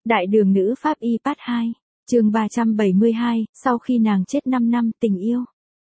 Đại đường nữ pháp y part 2, chương 372, sau khi nàng chết 5 năm tình yêu.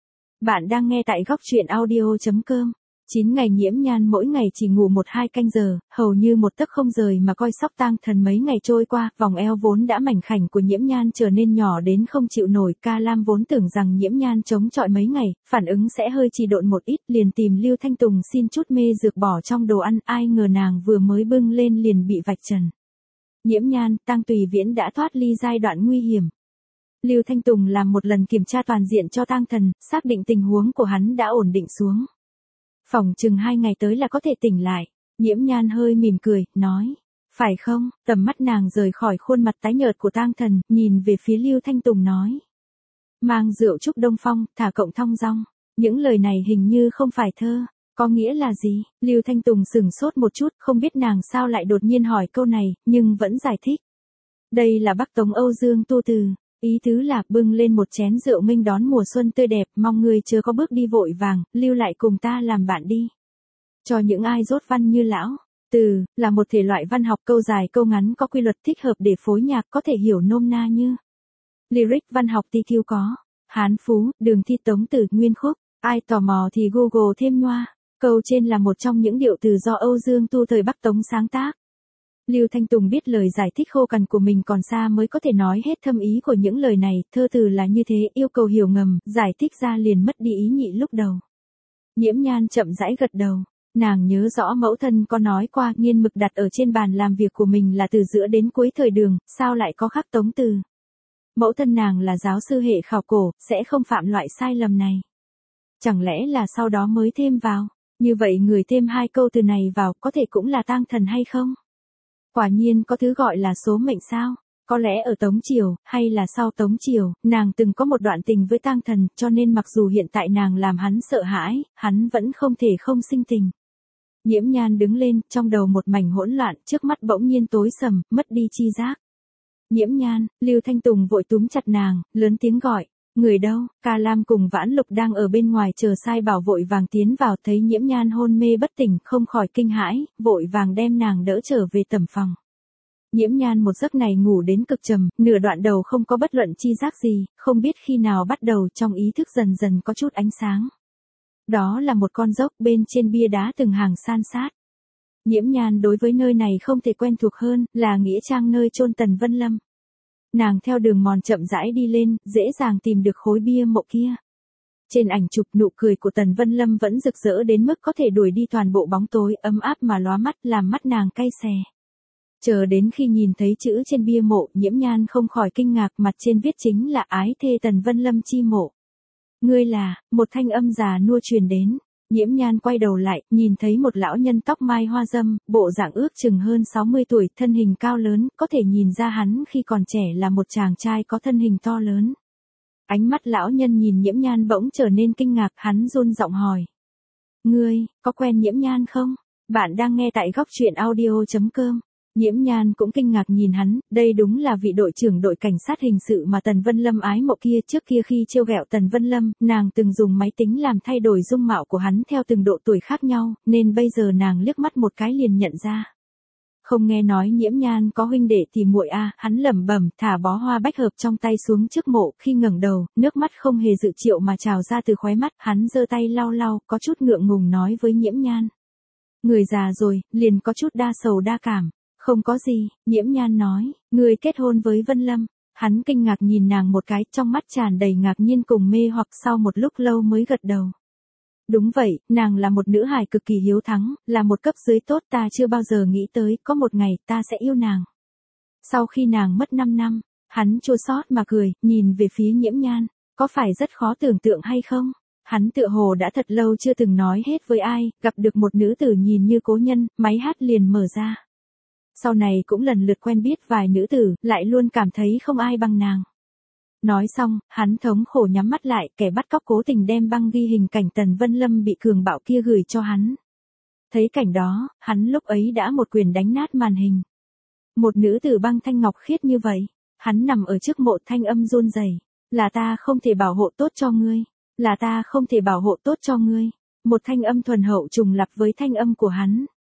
Bạn đang nghe tại góc truyện audio.com. 9 ngày Nhiễm Nhan mỗi ngày chỉ ngủ 1-2 canh giờ, hầu như một tấc không rời mà coi sóc tang thần. Mấy ngày trôi qua, vòng eo vốn đã mảnh khảnh của Nhiễm Nhan trở nên nhỏ đến không chịu nổi. Ca Lam vốn tưởng rằng Nhiễm Nhan chống chọi mấy ngày, phản ứng sẽ hơi trì độn một ít, liền tìm Lưu Thanh Tùng xin chút mê dược bỏ trong đồ ăn. Ai ngờ nàng vừa mới bưng lên liền bị vạch trần. Nhiễm Nhan, Tang Tùy Viễn đã thoát ly giai đoạn nguy hiểm. Lưu Thanh Tùng làm một lần kiểm tra toàn diện cho tang thần, xác định tình huống của hắn đã ổn định xuống. Phỏng chừng 2 ngày tới là có thể tỉnh lại. Nhiễm Nhan hơi mỉm cười, nói, phải không? Tầm mắt nàng rời khỏi khuôn mặt tái nhợt của tang thần, nhìn về phía Lưu Thanh Tùng nói. Mang rượu chúc Đông Phong, thả cộng thong dong. Những lời này hình như không phải thơ. Có nghĩa là gì? Lưu Thanh Tùng sửng sốt một chút, không biết nàng sao lại đột nhiên hỏi câu này, nhưng vẫn giải thích. Đây là Bắc Tống Âu Dương Tu từ. Ý tứ là bưng lên một chén rượu nghênh đón mùa xuân tươi đẹp, mong người chớ có bước đi vội vàng, lưu lại cùng ta làm bạn đi. Cho những ai dốt văn như lão. Từ, là một thể loại văn học câu dài câu ngắn có quy luật thích hợp để phối nhạc, có thể hiểu nôm na như. Lyric văn học TQ có. Hán Phú, Đường Thi Tống Từ, Nguyên Khúc. Ai tò mò thì Google thêm nhoa. Câu trên là một trong những điệu từ do Âu Dương Tu thời Bắc Tống sáng tác. Lưu Thanh Tùng biết lời giải thích khô cằn của mình còn xa mới có thể nói hết thâm ý của những lời này, thơ từ là như thế, yêu cầu hiểu ngầm, giải thích ra liền mất đi ý nhị lúc đầu. Nhiễm Nhan chậm rãi gật đầu, nàng nhớ rõ mẫu thân có nói qua nghiên mực đặt ở trên bàn làm việc của mình là từ giữa đến cuối thời Đường, sao lại có khắc Tống từ. Mẫu thân nàng là giáo sư hệ khảo cổ, sẽ không phạm loại sai lầm này. Chẳng lẽ là sau đó mới thêm vào, như vậy người thêm 2 câu từ này vào có thể cũng là tang thần hay không? Quả nhiên có thứ gọi là số mệnh sao? Có lẽ ở Tống Triều, hay là sau Tống Triều, nàng từng có một đoạn tình với tang thần, cho nên mặc dù hiện tại nàng làm hắn sợ hãi, hắn vẫn không thể không sinh tình. Nhiễm Nhan đứng lên, trong đầu một mảnh hỗn loạn, trước mắt bỗng nhiên tối sầm, mất đi chi giác. Nhiễm Nhan, Lưu Thanh Tùng vội túm chặt nàng, lớn tiếng gọi. Người đâu? Ca Lam cùng Vãn Lục đang ở bên ngoài chờ sai bảo vội vàng tiến vào, thấy Nhiễm Nhan hôn mê bất tỉnh, không khỏi kinh hãi, vội vàng đem nàng đỡ trở về tầm phòng. Nhiễm Nhan một giấc này ngủ đến cực trầm, nửa đoạn đầu không có bất luận chi giác gì, không biết khi nào bắt đầu trong ý thức dần dần có chút ánh sáng. Đó là một con dốc, bên trên bia đá từng hàng san sát. Nhiễm Nhan đối với nơi này không thể quen thuộc hơn, là nghĩa trang nơi chôn Tần Vân Lâm. Nàng theo đường mòn chậm rãi đi lên, dễ dàng tìm được khối bia mộ kia. Trên ảnh chụp nụ cười của Tần Vân Lâm vẫn rực rỡ đến mức có thể đuổi đi toàn bộ bóng tối, ấm áp mà lóa mắt, làm mắt nàng cay xè. Chờ đến khi nhìn thấy chữ trên bia mộ, Nhiễm Nhan không khỏi kinh ngạc, mặt trên viết chính là ái thê Tần Vân Lâm chi mộ. Ngươi là, một thanh âm già nua truyền đến. Nhiễm Nhan quay đầu lại, nhìn thấy một lão nhân tóc mai hoa râm, bộ dạng ước chừng hơn 60 tuổi, thân hình cao lớn, có thể nhìn ra hắn khi còn trẻ là một chàng trai có thân hình to lớn. Ánh mắt lão nhân nhìn Nhiễm Nhan bỗng trở nên kinh ngạc, hắn run giọng hỏi. Ngươi, có quen Nhiễm Nhan không? Bạn đang nghe tại góc truyện audio.com. Nhiễm Nhan cũng kinh ngạc nhìn hắn, đây đúng là vị đội trưởng đội cảnh sát hình sự mà Tần Vân Lâm ái mộ kia. Trước kia khi trêu ghẹo Tần Vân Lâm, nàng từng dùng máy tính làm thay đổi dung mạo của hắn theo từng độ tuổi khác nhau, nên bây giờ nàng liếc mắt một cái liền nhận ra. Không nghe nói Nhiễm Nhan có huynh đệ thì muội a, hắn lẩm bẩm, thả bó hoa bách hợp trong tay xuống trước mộ, khi ngẩng đầu, nước mắt không hề dự triệu mà trào ra từ khóe mắt, hắn giơ tay lau lau, có chút ngượng ngùng nói với Nhiễm Nhan. Người già rồi, liền có chút đa sầu đa cảm. Không có gì, Nhiễm Nhan nói, người kết hôn với Vân Lâm. Hắn kinh ngạc nhìn nàng một cái, trong mắt tràn đầy ngạc nhiên cùng mê hoặc, sau một lúc lâu mới gật đầu. Đúng vậy, nàng là một nữ hài cực kỳ hiếu thắng, là một cấp dưới tốt, ta chưa bao giờ nghĩ tới, có một ngày, ta sẽ yêu nàng. Sau khi nàng mất 5 năm, hắn chua xót mà cười, nhìn về phía Nhiễm Nhan, có phải rất khó tưởng tượng hay không? Hắn tựa hồ đã thật lâu chưa từng nói hết với ai, gặp được một nữ tử nhìn như cố nhân, máy hát liền mở ra. Sau này cũng lần lượt quen biết vài nữ tử, lại luôn cảm thấy không ai bằng nàng. Nói xong, hắn thống khổ nhắm mắt lại, kẻ bắt cóc cố tình đem băng ghi hình cảnh Tần Vân Lâm bị cường bạo kia gửi cho hắn. Thấy cảnh đó, hắn lúc ấy đã một quyền đánh nát màn hình. Một nữ tử băng thanh ngọc khiết như vậy, hắn nằm ở trước mộ, thanh âm run rẩy, là ta không thể bảo hộ tốt cho ngươi, là ta không thể bảo hộ tốt cho ngươi. Một thanh âm thuần hậu trùng lặp với thanh âm của hắn.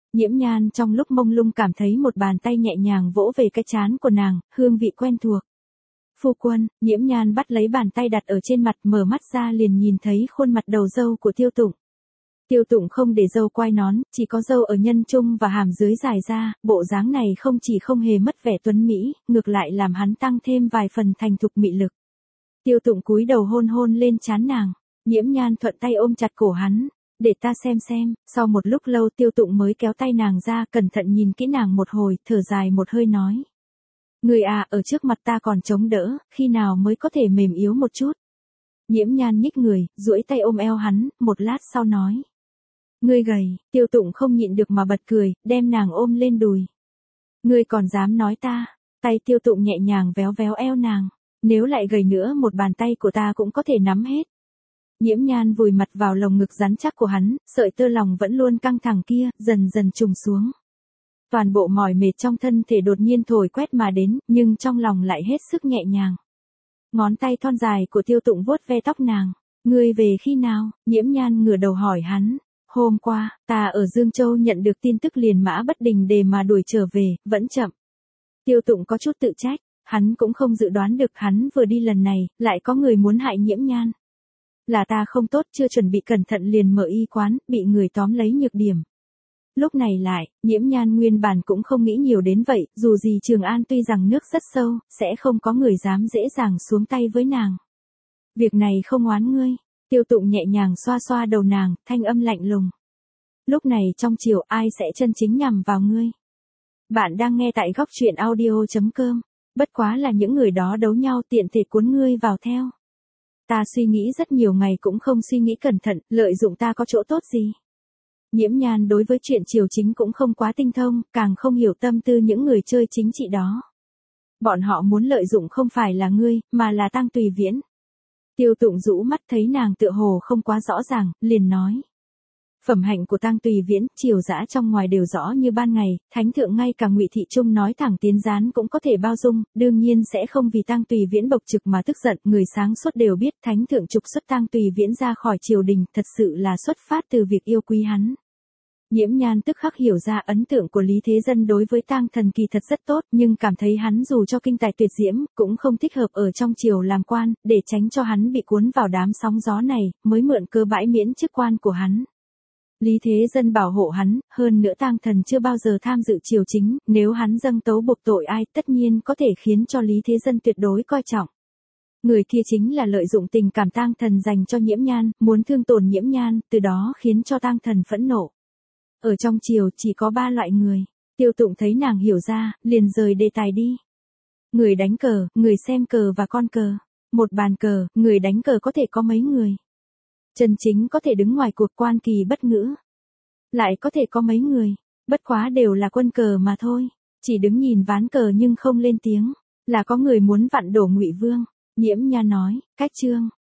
Nhiễm Nhan trong lúc mông lung cảm thấy một bàn tay nhẹ nhàng vỗ về cái trán của nàng, hương vị quen thuộc. Phu quân, Nhiễm Nhan bắt lấy bàn tay đặt ở trên mặt, mở mắt ra liền nhìn thấy khuôn mặt đầu râu của Tiêu Tụng. Tiêu Tụng không để râu quai nón, chỉ có râu ở nhân trung và hàm dưới dài ra, bộ dáng này không chỉ không hề mất vẻ tuấn mỹ, ngược lại làm hắn tăng thêm vài phần thành thục mị lực. Tiêu Tụng cúi đầu hôn hôn lên trán nàng, Nhiễm Nhan thuận tay ôm chặt cổ hắn, để ta xem, sau một lúc lâu Tiêu Tụng mới kéo tay nàng ra, cẩn thận nhìn kỹ nàng một hồi, thở dài một hơi nói. Người à, ở trước mặt ta còn chống đỡ, khi nào mới có thể mềm yếu một chút. Nhiễm Nhan nhích người, duỗi tay ôm eo hắn, một lát sau nói. Ngươi gầy, Tiêu Tụng không nhịn được mà bật cười, đem nàng ôm lên đùi. Ngươi còn dám nói ta, tay Tiêu Tụng nhẹ nhàng véo véo eo nàng, nếu lại gầy nữa một bàn tay của ta cũng có thể nắm hết. Nhiễm Nhan vùi mặt vào lồng ngực rắn chắc của hắn, sợi tơ lòng vẫn luôn căng thẳng kia, dần dần trùng xuống. Toàn bộ mỏi mệt trong thân thể đột nhiên thổi quét mà đến, nhưng trong lòng lại hết sức nhẹ nhàng. Ngón tay thon dài của Tiêu Tụng vuốt ve tóc nàng. Ngươi về khi nào? Nhiễm Nhan ngửa đầu hỏi hắn. Hôm qua, ta ở Dương Châu nhận được tin tức liền mã bất đình để mà đuổi trở về, vẫn chậm. Tiêu Tụng có chút tự trách, hắn cũng không dự đoán được hắn vừa đi lần này, lại có người muốn hại Nhiễm Nhan. Là ta không tốt, chưa chuẩn bị cẩn thận liền mở y quán, bị người tóm lấy nhược điểm. Lúc này lại, Nhiễm Nhan nguyên bản cũng không nghĩ nhiều đến vậy, dù gì Trường An tuy rằng nước rất sâu, sẽ không có người dám dễ dàng xuống tay với nàng. Việc này không oán ngươi. Tiêu Tụng nhẹ nhàng xoa xoa đầu nàng, thanh âm lạnh lùng. Lúc này trong chiều ai sẽ chân chính nhằm vào ngươi? Bạn đang nghe tại góc truyện audio.com. Bất quá là những người đó đấu nhau tiện thể cuốn ngươi vào theo. Ta suy nghĩ rất nhiều ngày cũng không suy nghĩ cẩn thận, lợi dụng ta có chỗ tốt gì? Nhiễm Nhan đối với chuyện triều chính cũng không quá tinh thông, càng không hiểu tâm tư những người chơi chính trị đó. Bọn họ muốn lợi dụng không phải là ngươi, mà là Tang Tùy Viễn. Tiêu Tụng rũ mắt thấy nàng tựa hồ không quá rõ ràng, liền nói. Phẩm hạnh của Tang Tùy Viễn, triều dã trong ngoài đều rõ như ban ngày, thánh thượng ngay cả Ngụy Thị Trung nói thẳng tiến gián cũng có thể bao dung, đương nhiên sẽ không vì Tang Tùy Viễn bộc trực mà tức giận, người sáng suốt đều biết thánh thượng trục xuất Tang Tùy Viễn ra khỏi triều đình, thật sự là xuất phát từ việc yêu quý hắn. Nhiễm Nhan tức khắc hiểu ra ấn tượng của Lý Thế Dân đối với Tang Thần kỳ thật rất tốt, nhưng cảm thấy hắn dù cho kinh tài tuyệt diễm, cũng không thích hợp ở trong triều làm quan, để tránh cho hắn bị cuốn vào đám sóng gió này, mới mượn cơ bãi miễn chức quan của hắn. Lý Thế Dân bảo hộ hắn, hơn nữa Tang Thần chưa bao giờ tham dự triều chính, nếu hắn dâng tấu buộc tội ai, tất nhiên có thể khiến cho Lý Thế Dân tuyệt đối coi trọng. Người kia chính là lợi dụng tình cảm Tang Thần dành cho Nhiễm Nhan, muốn thương tổn Nhiễm Nhan, từ đó khiến cho Tang Thần phẫn nộ. Ở trong triều chỉ có 3 loại người. Tiêu Tụng thấy nàng hiểu ra, liền rời đề tài đi. Người đánh cờ, người xem cờ và con cờ. Một bàn cờ, người đánh cờ có thể có mấy người. Chân chính có thể đứng ngoài cuộc quan kỳ bất ngữ. Lại có thể có mấy người. Bất quá đều là quân cờ mà thôi. Chỉ đứng nhìn ván cờ nhưng không lên tiếng. Là có người muốn vặn đổ Ngụy Vương. Nhiễm Nhan nói, cách chương,